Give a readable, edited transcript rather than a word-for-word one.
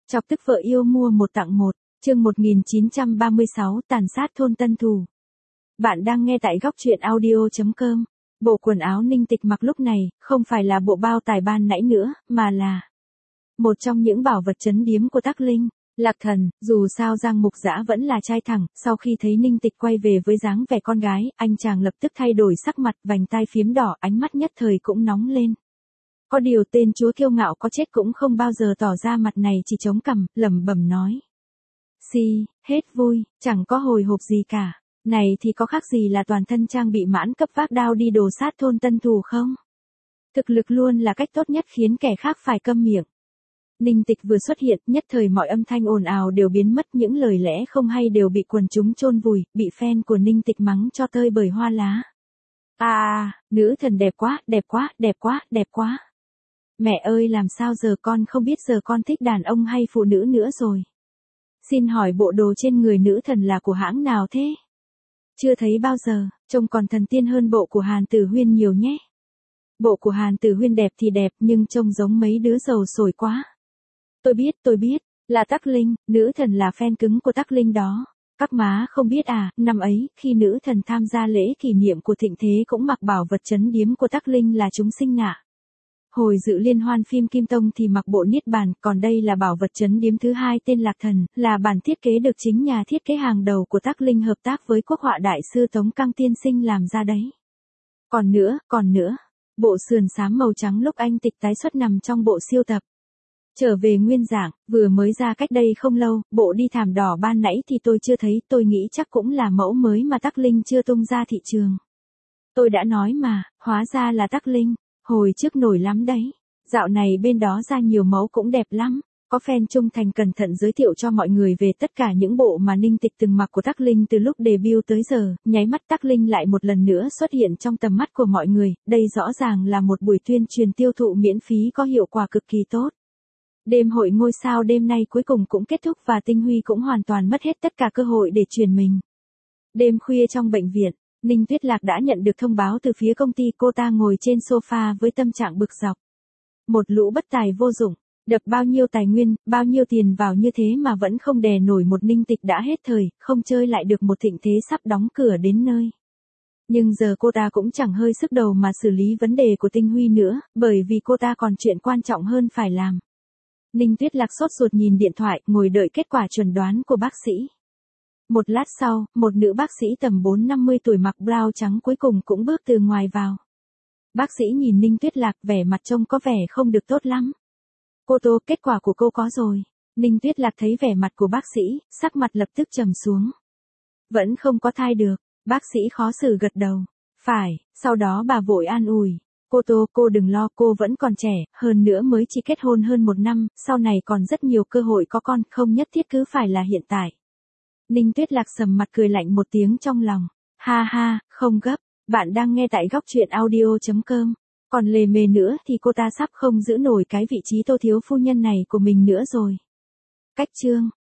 Chọc tức vợ yêu mua một tặng một, chương 1936 tàn sát thôn Tân Thủ. Bạn đang nghe tại góc truyện audio.com. Bộ quần áo Ninh Tịch mặc lúc này, không phải là bộ bao tài ban nãy nữa, mà là một trong những bảo vật trấn điếm của Tắc Linh. Lạc Thần, dù sao Giang Mục Dã vẫn là trai thẳng, sau khi thấy Ninh Tịch quay về với dáng vẻ con gái, anh chàng lập tức thay đổi sắc mặt, vành tai phiếm đỏ, ánh mắt nhất thời cũng nóng lên. Có điều tên chúa kiêu ngạo có chết cũng không bao giờ tỏ ra mặt này, chỉ chống cằm, lẩm bẩm nói. Hết vui, chẳng có hồi hộp gì cả. Này thì có khác gì là toàn thân trang bị mãn cấp vác đao đi đồ sát thôn Tân Thủ không? Thực lực luôn là cách tốt nhất khiến kẻ khác phải câm miệng. Ninh Tịch vừa xuất hiện, nhất thời mọi âm thanh ồn ào đều biến mất, những lời lẽ không hay đều bị quần chúng chôn vùi, bị fan của Ninh Tịch mắng cho tơi bời hoa lá. Nữ thần đẹp quá, đẹp quá, đẹp quá, đẹp quá. Mẹ ơi, làm sao giờ con không biết giờ con thích đàn ông hay phụ nữ nữa rồi. Xin hỏi bộ đồ trên người nữ thần là của hãng nào thế? Chưa thấy bao giờ, trông còn thần tiên hơn bộ của Hàn Tử Huyên nhiều nhé. Bộ của Hàn Tử Huyên đẹp thì đẹp nhưng trông giống mấy đứa dầu sồi quá. Tôi biết, là Tắc Linh, nữ thần là fan cứng của Tắc Linh đó. Các má không biết à, năm ấy, khi nữ thần tham gia lễ kỷ niệm của thịnh thế cũng mặc bảo vật trấn điếm của Tắc Linh là chúng sinh nạ. Hồi dự liên hoan phim Kim Tông thì mặc bộ Niết Bàn, còn đây là bảo vật trấn điếm thứ hai tên Lạc Thần, là bản thiết kế được chính nhà thiết kế hàng đầu của Tắc Linh hợp tác với quốc họa đại sư Tống Căng Tiên Sinh làm ra đấy. Còn nữa, bộ sườn xám màu trắng lúc anh Tịch tái xuất nằm trong bộ siêu tập. Trở về nguyên dạng, vừa mới ra cách đây không lâu, bộ đi thảm đỏ ban nãy thì tôi chưa thấy, tôi nghĩ chắc cũng là mẫu mới mà Tắc Linh chưa tung ra thị trường. Tôi đã nói mà, hóa ra là Tắc Linh, hồi trước nổi lắm đấy. Dạo này bên đó ra nhiều mẫu cũng đẹp lắm. Có fan trung thành cẩn thận giới thiệu cho mọi người về tất cả những bộ mà Ninh Tịch từng mặc của Tắc Linh từ lúc debut tới giờ, nháy mắt Tắc Linh lại một lần nữa xuất hiện trong tầm mắt của mọi người, đây rõ ràng là một buổi tuyên truyền tiêu thụ miễn phí có hiệu quả cực kỳ tốt. Đêm hội ngôi sao đêm nay cuối cùng cũng kết thúc và Tinh Huy cũng hoàn toàn mất hết tất cả cơ hội để truyền mình. Đêm khuya trong bệnh viện, Ninh Tuyết Lạc đã nhận được thông báo từ phía công ty, cô ta ngồi trên sofa với tâm trạng bực dọc. Một lũ bất tài vô dụng, đập bao nhiêu tài nguyên, bao nhiêu tiền vào như thế mà vẫn không đè nổi một Ninh Tịch đã hết thời, không chơi lại được một thịnh thế sắp đóng cửa đến nơi. Nhưng giờ cô ta cũng chẳng hơi sức đầu mà xử lý vấn đề của Tinh Huy nữa, bởi vì cô ta còn chuyện quan trọng hơn phải làm. Ninh Tuyết Lạc sốt ruột nhìn điện thoại, ngồi đợi kết quả chuẩn đoán của bác sĩ. Một lát sau, một nữ bác sĩ tầm 40-50 tuổi mặc blouse trắng cuối cùng cũng bước từ ngoài vào. Bác sĩ nhìn Ninh Tuyết Lạc, vẻ mặt trông có vẻ không được tốt lắm. Cô Tô, kết quả của cô có rồi. Ninh Tuyết Lạc thấy vẻ mặt của bác sĩ, sắc mặt lập tức trầm xuống. Vẫn không có thai được, bác sĩ khó xử gật đầu. Phải, sau đó bà vội an ủi. Cô Tô, cô đừng lo, cô vẫn còn trẻ, hơn nữa mới chỉ kết hôn hơn 1 năm, sau này còn rất nhiều cơ hội có con, không nhất thiết cứ phải là hiện tại. Ninh Tuyết Lạc sầm mặt cười lạnh một tiếng trong lòng. Ha, không gấp, bạn đang nghe tại góc truyện audio.com. Còn lề mề nữa thì cô ta sắp không giữ nổi cái vị trí Tô thiếu phu nhân này của mình nữa rồi. Cách chương